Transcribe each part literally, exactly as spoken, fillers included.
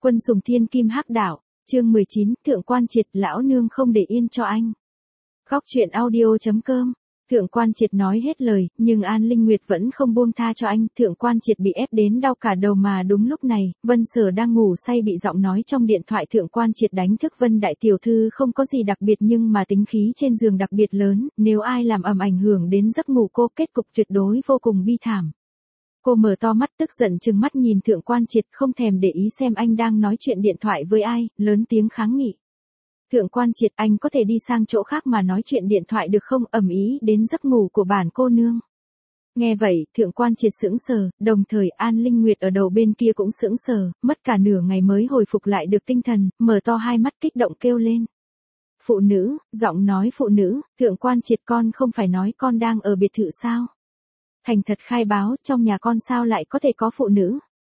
Quân sùng thiên kim hắc đạo, chương mười chín, Thượng Quan Triệt, lão nương không để yên cho anh. Góc truyện audio.com. Thượng Quan Triệt nói hết lời, nhưng An Linh Nguyệt vẫn không buông tha cho anh. Thượng Quan Triệt bị ép đến đau cả đầu, mà đúng lúc này, Vân Sở đang ngủ say bị giọng nói trong điện thoại Thượng Quan Triệt đánh thức. Vân đại tiểu thư không có gì đặc biệt, nhưng mà tính khí trên giường đặc biệt lớn, nếu ai làm ầm ảnh hưởng đến giấc ngủ cô, kết cục tuyệt đối vô cùng bi thảm. Cô mở to mắt tức giận trừng mắt nhìn Thượng Quan Triệt, không thèm để ý xem anh đang nói chuyện điện thoại với ai, lớn tiếng kháng nghị. Thượng Quan Triệt, anh có thể đi sang chỗ khác mà nói chuyện điện thoại được không, ầm ĩ đến giấc ngủ của bản cô nương. Nghe vậy, Thượng Quan Triệt sững sờ, đồng thời An Linh Nguyệt ở đầu bên kia cũng sững sờ, mất cả nửa ngày mới hồi phục lại được tinh thần, mở to hai mắt kích động kêu lên. Phụ nữ, giọng nói phụ nữ, Thượng Quan Triệt, con không phải nói con đang ở biệt thự sao? Thành thật khai báo, trong nhà con sao lại có thể có phụ nữ?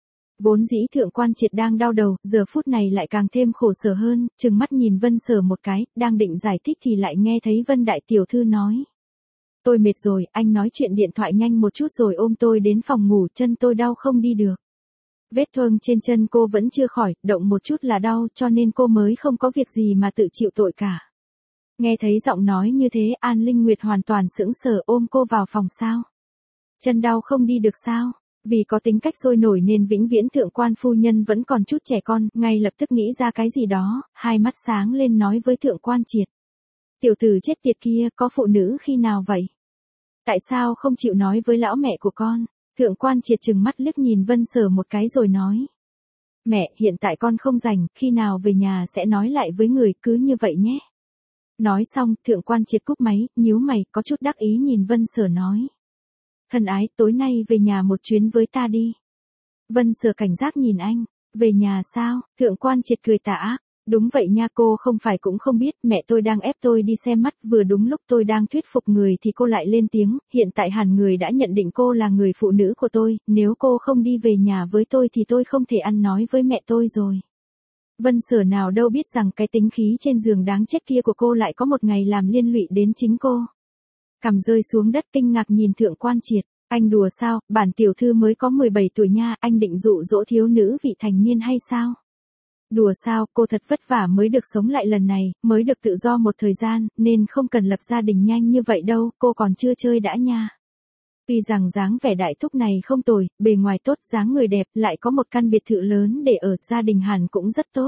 Vốn dĩ Thượng Quan Triệt đang đau đầu, giờ phút này lại càng thêm khổ sở hơn, trừng mắt nhìn Vân Sở một cái, đang định giải thích thì lại nghe thấy Vân đại tiểu thư nói. Tôi mệt rồi, anh nói chuyện điện thoại nhanh một chút rồi ôm tôi đến phòng ngủ, chân tôi đau không đi được. Vết thương trên chân cô vẫn chưa khỏi, động một chút là đau, cho nên cô mới không có việc gì mà tự chịu tội cả. Nghe thấy giọng nói như thế, An Linh Nguyệt hoàn toàn sững sờ, ôm cô vào phòng sao? Chân đau không đi được sao? Vì có tính cách sôi nổi nên vĩnh viễn Thượng Quan phu nhân vẫn còn chút trẻ con, ngay lập tức nghĩ ra cái gì đó, hai mắt sáng lên nói với Thượng Quan Triệt. Tiểu tử chết tiệt kia, có phụ nữ khi nào vậy? Tại sao không chịu nói với lão mẹ của con? Thượng Quan Triệt trừng mắt liếc nhìn Vân Sở một cái rồi nói. Mẹ, hiện tại con không rảnh, khi nào về nhà sẽ nói lại với người, cứ như vậy nhé. Nói xong, Thượng Quan Triệt cúp máy, nhíu mày, có chút đắc ý nhìn Vân Sở nói. Thân ái, tối nay về nhà một chuyến với ta đi. Vân Sở cảnh giác nhìn anh, về nhà sao? Thượng Quan Triệt cười tà ác. Đúng vậy nha, cô không phải cũng không biết, mẹ tôi đang ép tôi đi xem mắt, vừa đúng lúc tôi đang thuyết phục người thì cô lại lên tiếng, hiện tại hẳn người đã nhận định cô là người phụ nữ của tôi, nếu cô không đi về nhà với tôi thì tôi không thể ăn nói với mẹ tôi rồi. Vân Sở nào đâu biết rằng cái tính khí trên giường đáng chết kia của cô lại có một ngày làm liên lụy đến chính cô. Cằm rơi xuống đất kinh ngạc nhìn Thượng Quan Triệt, anh đùa sao, bản tiểu thư mới có mười bảy tuổi nha, anh định dụ dỗ thiếu nữ vị thành niên hay sao? Đùa sao, cô thật vất vả mới được sống lại lần này, mới được tự do một thời gian, nên không cần lập gia đình nhanh như vậy đâu, cô còn chưa chơi đã nha. Tuy rằng dáng vẻ đại thúc này không tồi, bề ngoài tốt, dáng người đẹp, lại có một căn biệt thự lớn để ở, gia đình hẳn cũng rất tốt.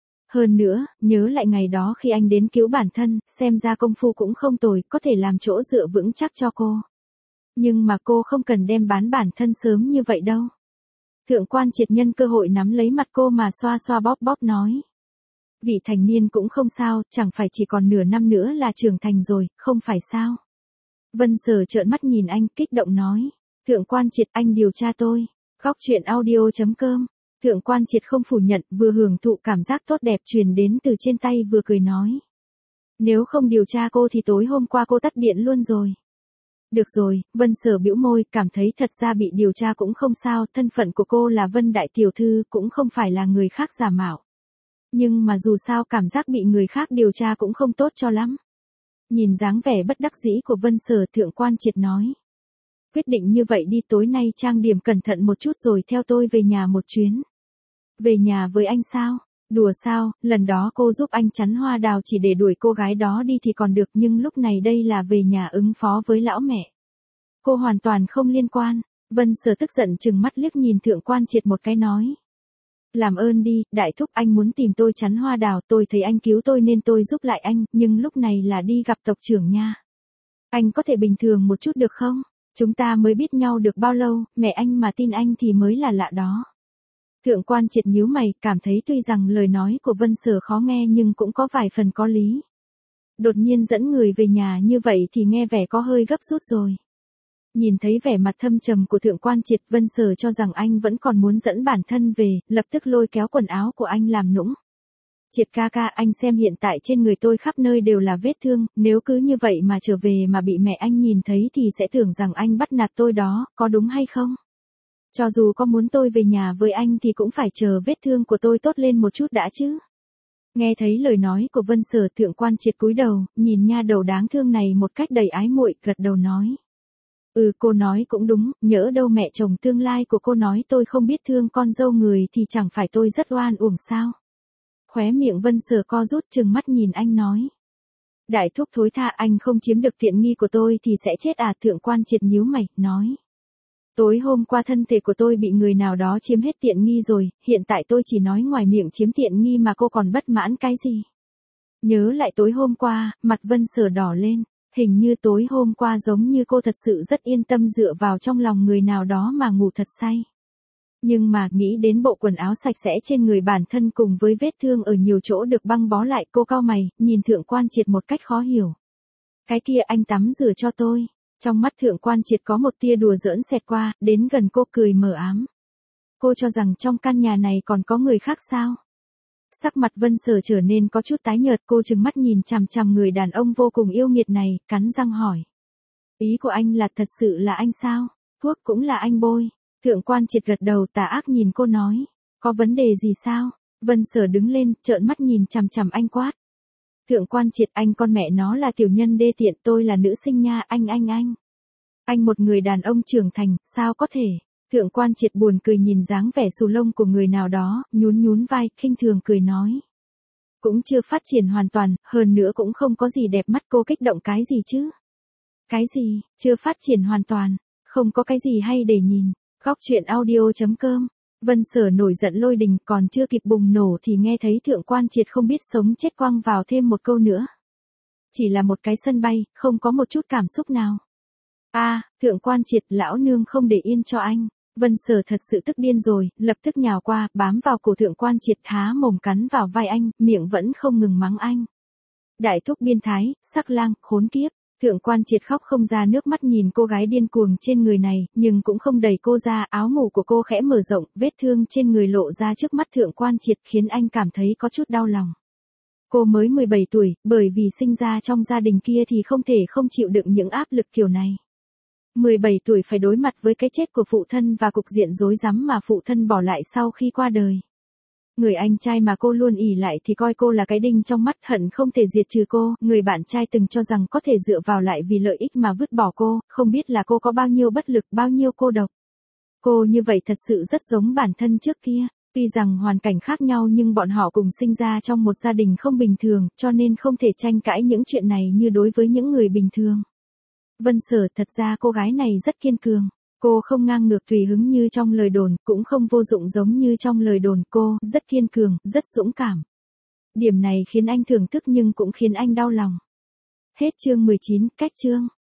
Hơn nữa, nhớ lại ngày đó khi anh đến cứu bản thân, xem ra công phu cũng không tồi, có thể làm chỗ dựa vững chắc cho cô. Nhưng mà cô không cần đem bán bản thân sớm như vậy đâu. Thượng Quan Triệt nhân cơ hội nắm lấy mặt cô mà xoa xoa bóp bóp nói. Vị thành niên cũng không sao, chẳng phải chỉ còn nửa năm nữa là trưởng thành rồi, không phải sao? Vân Sở trợn mắt nhìn anh, kích động nói. Thượng Quan Triệt, anh điều tra tôi. Góc truyện audio.com. Thượng Quan Triệt không phủ nhận, vừa hưởng thụ cảm giác tốt đẹp truyền đến từ trên tay vừa cười nói. Nếu không điều tra cô thì tối hôm qua cô tắt điện luôn rồi. Được rồi, Vân Sở bĩu môi, cảm thấy thật ra bị điều tra cũng không sao, thân phận của cô là Vân đại tiểu thư, cũng không phải là người khác giả mạo. Nhưng mà dù sao cảm giác bị người khác điều tra cũng không tốt cho lắm. Nhìn dáng vẻ bất đắc dĩ của Vân Sở, Thượng Quan Triệt nói. Quyết định như vậy đi, tối nay trang điểm cẩn thận một chút rồi theo tôi về nhà một chuyến. Về nhà với anh sao? Đùa sao, lần đó cô giúp anh chắn hoa đào chỉ để đuổi cô gái đó đi thì còn được, nhưng lúc này đây là về nhà ứng phó với lão mẹ. Cô hoàn toàn không liên quan. Vân Sở tức giận trừng mắt liếc nhìn Thượng Quan Triệt một cái nói. Làm ơn đi, đại thúc, anh muốn tìm tôi chắn hoa đào, tôi thấy anh cứu tôi nên tôi giúp lại anh, nhưng lúc này là đi gặp tộc trưởng nha. Anh có thể bình thường một chút được không? Chúng ta mới biết nhau được bao lâu, mẹ anh mà tin anh thì mới là lạ đó. Thượng Quan Triệt nhíu mày, cảm thấy tuy rằng lời nói của Vân Sở khó nghe nhưng cũng có vài phần có lý. Đột nhiên dẫn người về nhà như vậy thì nghe vẻ có hơi gấp rút rồi. Nhìn thấy vẻ mặt thâm trầm của Thượng Quan Triệt, Vân Sở cho rằng anh vẫn còn muốn dẫn bản thân về, lập tức lôi kéo quần áo của anh làm nũng. Triệt ca ca, anh xem hiện tại trên người tôi khắp nơi đều là vết thương, nếu cứ như vậy mà trở về mà bị mẹ anh nhìn thấy thì sẽ tưởng rằng anh bắt nạt tôi đó, có đúng hay không? Cho dù có muốn tôi về nhà với anh thì cũng phải chờ vết thương của tôi tốt lên một chút đã chứ. Nghe thấy lời nói của Vân Sở, Thượng Quan Triệt cúi đầu, nhìn nha đầu đáng thương này một cách đầy ái muội, gật đầu nói. Ừ, cô nói cũng đúng, nhỡ đâu mẹ chồng tương lai của cô nói tôi không biết thương con dâu người thì chẳng phải tôi rất oan uổng sao. Khóe miệng Vân Sở co rút, trừng mắt nhìn anh nói. Đại thúc thối tha, anh không chiếm được tiện nghi của tôi thì sẽ chết à? Thượng quan triệt nhíu mày, nói. Tối hôm qua thân thể của tôi bị người nào đó chiếm hết tiện nghi rồi, hiện tại tôi chỉ nói ngoài miệng chiếm tiện nghi mà cô còn bất mãn cái gì? Nhớ lại tối hôm qua, mặt Vân Sở đỏ lên, hình như tối hôm qua giống như cô thật sự rất yên tâm dựa vào trong lòng người nào đó mà ngủ thật say. Nhưng mà nghĩ đến bộ quần áo sạch sẽ trên người bản thân cùng với vết thương ở nhiều chỗ được băng bó lại, cô cau mày, nhìn Thượng quan Triệt một cách khó hiểu. Cái kia anh tắm rửa cho tôi. Trong mắt Thượng quan Triệt có một tia đùa giỡn xẹt qua, đến gần cô cười mờ ám. Cô cho rằng trong căn nhà này còn có người khác sao? Sắc mặt Vân Sở trở nên có chút tái nhợt, cô trừng mắt nhìn chằm chằm người đàn ông vô cùng yêu nghiệt này, cắn răng hỏi. Ý của anh là thật sự là anh sao? Thuốc cũng là anh bôi. Thượng quan Triệt gật đầu, tà ác nhìn cô nói. Có vấn đề gì sao? Vân Sở đứng lên, trợn mắt nhìn chằm chằm anh quát. Thượng quan Triệt, anh con mẹ nó là tiểu nhân đê tiện, tôi là nữ sinh nha, anh anh anh. Anh một người đàn ông trưởng thành, sao có thể? Thượng quan Triệt buồn cười nhìn dáng vẻ xù lông của người nào đó, nhún nhún vai, khinh thường cười nói. Cũng chưa phát triển hoàn toàn, hơn nữa cũng không có gì đẹp mắt, cô kích động cái gì chứ? Cái gì, chưa phát triển hoàn toàn, không có cái gì hay để nhìn. Góc truyện audio chấm com. Vân Sở nổi giận lôi đình, còn chưa kịp bùng nổ thì nghe thấy Thượng quan Triệt không biết sống chết quăng vào thêm một câu nữa. Chỉ là một cái sân bay, không có một chút cảm xúc nào. A, à, Thượng quan Triệt, lão nương không để yên cho anh. Vân Sở thật sự tức điên rồi, lập tức nhào qua, bám vào cổ Thượng quan Triệt, há mồm cắn vào vai anh, miệng vẫn không ngừng mắng anh. Đại thúc biên thái, sắc lang, khốn kiếp. Thượng quan Triệt khóc không ra nước mắt nhìn cô gái điên cuồng trên người này, nhưng cũng không đẩy cô ra, áo ngủ của cô khẽ mở rộng, vết thương trên người lộ ra trước mắt Thượng quan Triệt khiến anh cảm thấy có chút đau lòng. Cô mới mười bảy tuổi, bởi vì sinh ra trong gia đình kia thì không thể không chịu đựng những áp lực kiểu này. mười bảy tuổi phải đối mặt với cái chết của phụ thân và cục diện rối rắm mà phụ thân bỏ lại sau khi qua đời. Người anh trai mà cô luôn ỷ lại thì coi cô là cái đinh trong mắt, hận không thể diệt trừ cô, người bạn trai từng cho rằng có thể dựa vào lại vì lợi ích mà vứt bỏ cô, không biết là cô có bao nhiêu bất lực, bao nhiêu cô độc. Cô như vậy thật sự rất giống bản thân trước kia, tuy rằng hoàn cảnh khác nhau nhưng bọn họ cùng sinh ra trong một gia đình không bình thường, cho nên không thể tranh cãi những chuyện này như đối với những người bình thường. Vân Sở, thật ra cô gái này rất kiên cường. Cô không ngang ngược tùy hứng như trong lời đồn, cũng không vô dụng giống như trong lời đồn, cô rất kiên cường, rất dũng cảm. Điểm này khiến anh thưởng thức nhưng cũng khiến anh đau lòng. Hết chương mười chín, cách chương.